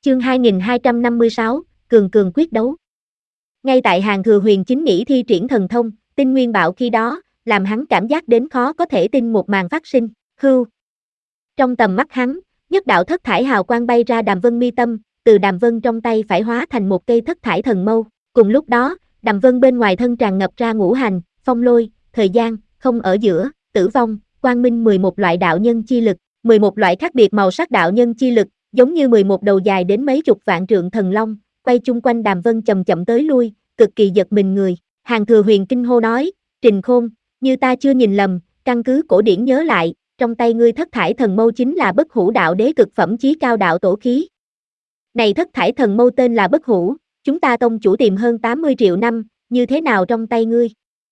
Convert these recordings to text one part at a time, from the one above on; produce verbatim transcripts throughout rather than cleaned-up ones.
Chương hai nghìn hai trăm năm mươi sáu, Cường Cường quyết đấu. Ngay tại Hàn Thừa Huyền chính nghĩ thi triển thần thông, tinh nguyên bạo khi đó, làm hắn cảm giác đến khó có thể tin một màn phát sinh, hưu. Trong tầm mắt hắn, nhất đạo thất thải hào quang bay ra Đàm Vân mi tâm, từ Đàm Vân trong tay phải hóa thành một cây thất thải thần mâu, cùng lúc đó, Đàm Vân bên ngoài thân tràn ngập ra ngũ hành, phong lôi, thời gian, không ở giữa, tử vong, quang minh mười một loại đạo nhân chi lực, mười một loại khác biệt màu sắc đạo nhân chi lực, giống như mười một đầu dài đến mấy chục vạn trượng thần long, quay chung quanh Đàm Vân chậm chậm tới lui, cực kỳ giật mình người. Hàn Thừa Huyền kinh hô nói, Trình Khôn, như ta chưa nhìn lầm, căn cứ cổ điển nhớ lại, trong tay ngươi thất thải thần mâu chính là Bất Hủ đạo đế cực phẩm chí cao đạo tổ khí. Này thất thải thần mâu tên là Bất Hủ, chúng ta tông chủ tìm hơn tám mươi triệu năm, như thế nào trong tay ngươi?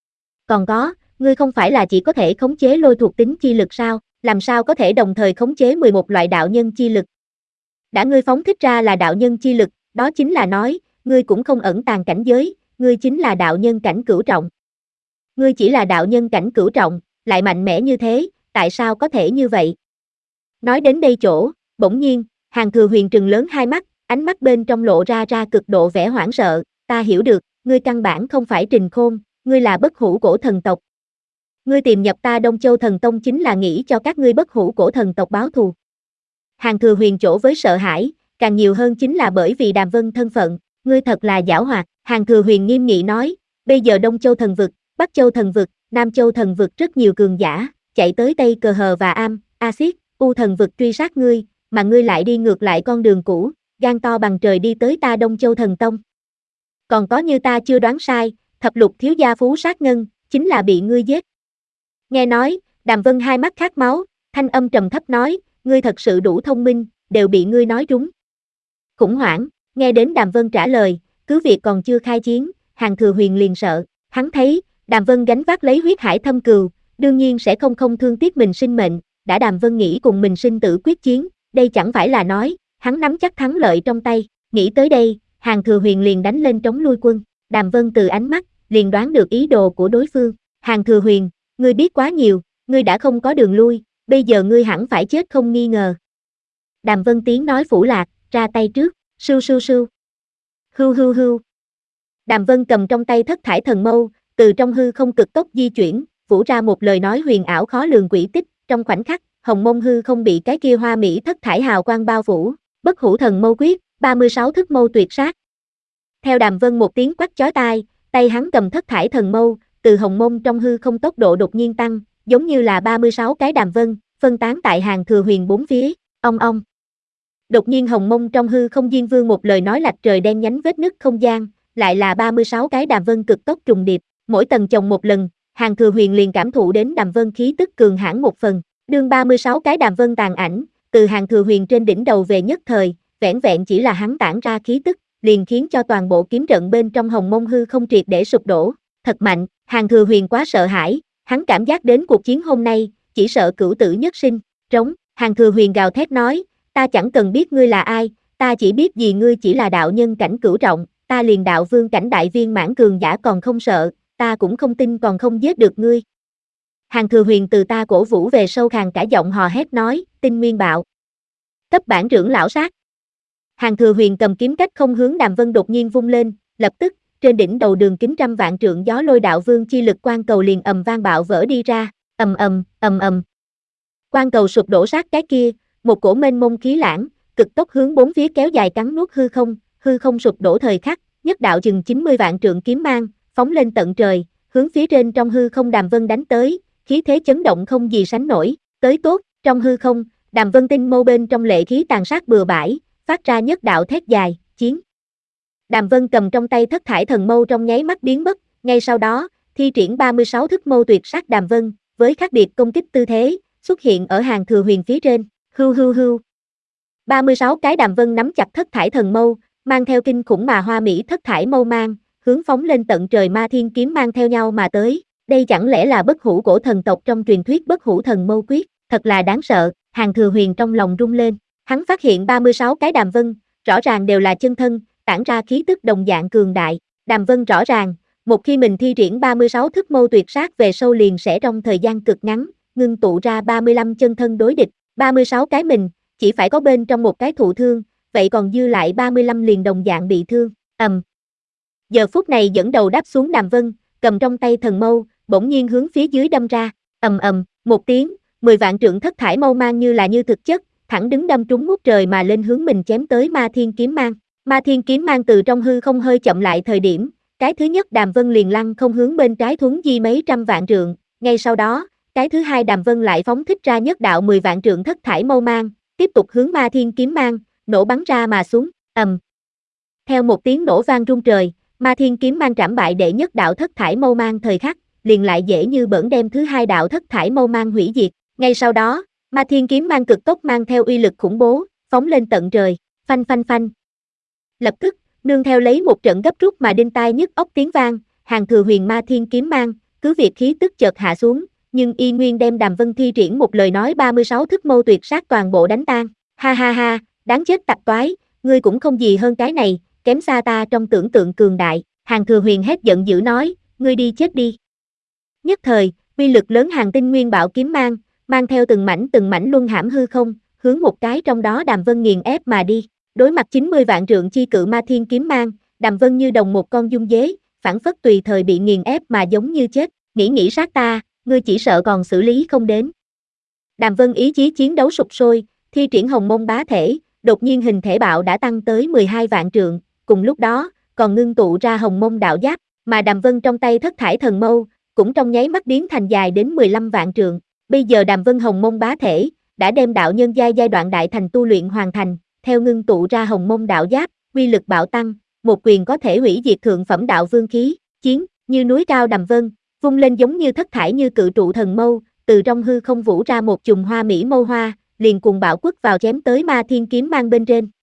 Còn có, ngươi không phải là chỉ có thể khống chế lôi thuộc tính chi lực sao, làm sao có thể đồng thời khống chế mười một loại đạo nhân chi lực? Đã ngươi phóng thích ra là đạo nhân chi lực, đó chính là nói, ngươi cũng không ẩn tàng cảnh giới, ngươi chính là đạo nhân cảnh cửu trọng. Ngươi chỉ là đạo nhân cảnh cửu trọng, lại mạnh mẽ như thế, tại sao có thể như vậy? Nói đến đây chỗ, bỗng nhiên, Hàn Thừa Huyền trừng lớn hai mắt, ánh mắt bên trong lộ ra ra cực độ vẻ hoảng sợ, ta hiểu được, ngươi căn bản không phải Trình Khôn, ngươi là Bất Hủ cổ thần tộc. Ngươi tìm nhập ta Đông Châu Thần Tông chính là nghĩ cho các ngươi Bất Hủ cổ thần tộc báo thù. Hàn Thừa Huyền chỗ với sợ hãi, càng nhiều hơn chính là bởi vì Đàm Vân thân phận, ngươi thật là giảo hoạt. Hàn Thừa Huyền nghiêm nghị nói, bây giờ Đông Châu thần vực, Bắc Châu thần vực, Nam Châu thần vực rất nhiều cường giả, chạy tới Tây Cờ Hờ và Am, Axit, U thần vực truy sát ngươi, mà ngươi lại đi ngược lại con đường cũ, gan to bằng trời đi tới ta Đông Châu Thần Tông. Còn có như ta chưa đoán sai, thập lục thiếu gia Phú Sát Ngân, chính là bị ngươi giết. Nghe nói, Đàm Vân hai mắt khát máu, thanh âm trầm thấp nói, ngươi thật sự đủ thông minh, đều bị ngươi nói trúng. Khủng hoảng, nghe đến Đàm Vân trả lời, cứ việc còn chưa khai chiến, Hàn Thừa Huyền liền sợ, hắn thấy, Đàm Vân gánh vác lấy huyết hải thâm cừu, đương nhiên sẽ không không thương tiếc mình sinh mệnh, đã Đàm Vân nghĩ cùng mình sinh tử quyết chiến, đây chẳng phải là nói, hắn nắm chắc thắng lợi trong tay, nghĩ tới đây, Hàn Thừa Huyền liền đánh lên trống lui quân, Đàm Vân từ ánh mắt, liền đoán được ý đồ của đối phương, Hàn Thừa Huyền, ngươi biết quá nhiều, ngươi đã không có đường lui, bây giờ ngươi hẳn phải chết không nghi ngờ. Đàm Vân tiếng nói phủ lạc, ra tay trước, sưu sưu sưu. Hưu hưu hưu. Đàm Vân cầm trong tay thất thải thần mâu, từ trong hư không cực tốc di chuyển, vũ ra một lời nói huyền ảo khó lường quỷ tích, trong khoảnh khắc, hồng mông hư không bị cái kia hoa mỹ thất thải hào quang bao phủ, Bất Hủ thần mâu quyết, ba mươi sáu thức mâu tuyệt sát. Theo Đàm Vân một tiếng quát chói tai, tay hắn cầm thất thải thần mâu, từ hồng mông trong hư không tốc độ đột nhiên tăng, giống như là ba mươi sáu cái Đàm Vân, phân tán tại Hàn Thừa Huyền bốn phía, ong ong. Đột nhiên hồng mông trong hư không diên vương một lời nói lạch trời đen nhánh vết nứt không gian, lại là ba mươi sáu cái Đàm Vân cực tốc trùng điệp, mỗi tầng chồng một lần, Hàn Thừa Huyền liền cảm thụ đến Đàm Vân khí tức cường hãn một phần, đương ba mươi sáu cái Đàm Vân tàn ảnh, từ Hàn Thừa Huyền trên đỉnh đầu về nhất thời, vẻn vẹn chỉ là hắn tản ra khí tức, liền khiến cho toàn bộ kiếm trận bên trong hồng mông hư không triệt để sụp đổ, thật mạnh, Hàn Thừa Huyền quá sợ hãi, hắn cảm giác đến cuộc chiến hôm nay, chỉ sợ cửu tử nhất sinh, trống, Hàn Thừa Huyền gào thét nói, ta chẳng cần biết ngươi là ai, ta chỉ biết vì ngươi chỉ là đạo nhân cảnh cửu trọng, ta liền đạo vương cảnh đại viên mãn cường giả còn không sợ, ta cũng không tin còn không giết được ngươi. Hàn Thừa Huyền từ ta cổ vũ về sâu khàn cả giọng hò hét nói, tinh nguyên bạo. Cấp bản trưởng lão sát. Hàn Thừa Huyền cầm kiếm cách không hướng Đàm Vân đột nhiên vung lên, lập tức, trên đỉnh đầu đường kính trăm vạn trượng gió lôi đạo vương chi lực quan cầu liền ầm vang bạo vỡ đi ra, ầm ầm, ầm ầm. Quan cầu sụp đổ sát cái kia, một cổ mênh mông khí lãng, cực tốc hướng bốn phía kéo dài cắn nuốt hư không, hư không sụp đổ thời khắc, nhất đạo chừng chín mươi vạn trượng kiếm mang, phóng lên tận trời, hướng phía trên trong hư không Đàm Vân đánh tới, khí thế chấn động không gì sánh nổi, tới tốt, trong hư không, Đàm Vân tinh mâu bên trong lệ khí tàn sát bừa bãi, phát ra nhất đạo thét dài, chiến. Đàm Vân cầm trong tay thất thải thần mâu trong nháy mắt biến mất, ngay sau đó, thi triển ba mươi sáu thức mâu tuyệt sát Đàm Vân, với khác biệt công kích tư thế, xuất hiện ở Hàn Thừa Huyền phía trên, hưu hưu hưu. ba mươi sáu cái Đàm Vân nắm chặt thất thải thần mâu, mang theo kinh khủng mà hoa mỹ thất thải mâu mang, hướng phóng lên tận trời ma thiên kiếm mang theo nhau mà tới, đây chẳng lẽ là Bất Hủ cổ thần tộc trong truyền thuyết Bất Hủ thần mâu quyết, thật là đáng sợ, Hàn Thừa Huyền trong lòng rung lên, hắn phát hiện ba mươi sáu cái Đàm Vân, rõ ràng đều là chân thân, tản ra khí tức đồng dạng cường đại, Đàm Vân rõ ràng, một khi mình thi triển ba mươi sáu thức mâu tuyệt sát về sâu liền sẽ trong thời gian cực ngắn, ngưng tụ ra ba mươi lăm chân thân đối địch, ba mươi sáu cái mình, chỉ phải có bên trong một cái thụ thương, vậy còn dư lại ba mươi lăm liền đồng dạng bị thương, ầm. Giờ phút này dẫn đầu đáp xuống Đàm Vân, cầm trong tay thần mâu, bỗng nhiên hướng phía dưới đâm ra, ầm ầm, một tiếng, mười vạn trượng thất thải mâu mang như là như thực chất, thẳng đứng đâm trúng ngút trời mà lên hướng mình chém tới Ma Thiên kiếm mang. Ma Thiên kiếm mang từ trong hư không hơi chậm lại thời điểm, cái thứ nhất Đàm Vân liền lăn không hướng bên trái thuấn di mấy trăm vạn trượng, ngay sau đó, cái thứ hai Đàm Vân lại phóng thích ra nhất đạo mười vạn trượng thất thải mâu mang, tiếp tục hướng Ma Thiên kiếm mang, nổ bắn ra mà xuống, ầm. Theo một tiếng nổ vang rung trời, Ma Thiên kiếm mang trảm bại đệ nhất đạo thất thải mâu mang thời khắc, liền lại dễ như bỡn đem thứ hai đạo thất thải mâu mang hủy diệt. Ngay sau đó, Ma Thiên kiếm mang cực tốc mang theo uy lực khủng bố, phóng lên tận trời, phanh phanh phanh. Lập tức, nương theo lấy một trận gấp rút mà đinh tai nhức óc tiếng vang, Hàng Thừa Huyền Ma Thiên kiếm mang, cứ việc khí tức chợt hạ xuống, nhưng y nguyên đem Đàm Vân thi triển một lời nói ba mươi sáu thức mâu tuyệt sát toàn bộ đánh tan. Ha ha ha, đáng chết tạp toái, ngươi cũng không gì hơn cái này, kém xa ta trong tưởng tượng cường đại. Hàng Thừa Huyền hét giận dữ nói, ngươi đi chết đi. Nhất thời, uy lực lớn Hàng Tinh Nguyên Bạo kiếm mang, mang theo từng mảnh từng mảnh luân hãm hư không, hướng một cái trong đó Đàm Vân nghiền ép mà đi. Đối mặt chín mươi vạn trượng chi cự Ma Thiên kiếm mang, Đàm Vân như đồng một con dung dế, phản phất tùy thời bị nghiền ép mà giống như chết, nghĩ nghĩ sát ta, ngươi chỉ sợ còn xử lý không đến. Đàm Vân ý chí chiến đấu sục sôi, thi triển hồng mông bá thể, đột nhiên hình thể bạo đã tăng tới mười hai vạn trượng, cùng lúc đó, còn ngưng tụ ra hồng mông đạo giáp, mà Đàm Vân trong tay thất thải thần mâu, cũng trong nháy mắt biến thành dài đến mười lăm vạn trượng. Bây giờ Đàm Vân hồng mông bá thể, đã đem đạo nhân giai giai đoạn đại thành tu luyện hoàn thành, theo ngưng tụ ra hồng mông đạo giáp, uy lực bạo tăng, một quyền có thể hủy diệt thượng phẩm đạo vương khí, chiến, như núi cao Đàm Vân, vung lên giống như thất thải như cự trụ thần mâu, từ trong hư không vũ ra một chùm hoa mỹ mâu hoa, liền cùng bạo quất vào chém tới Ma Thiên kiếm mang bên trên.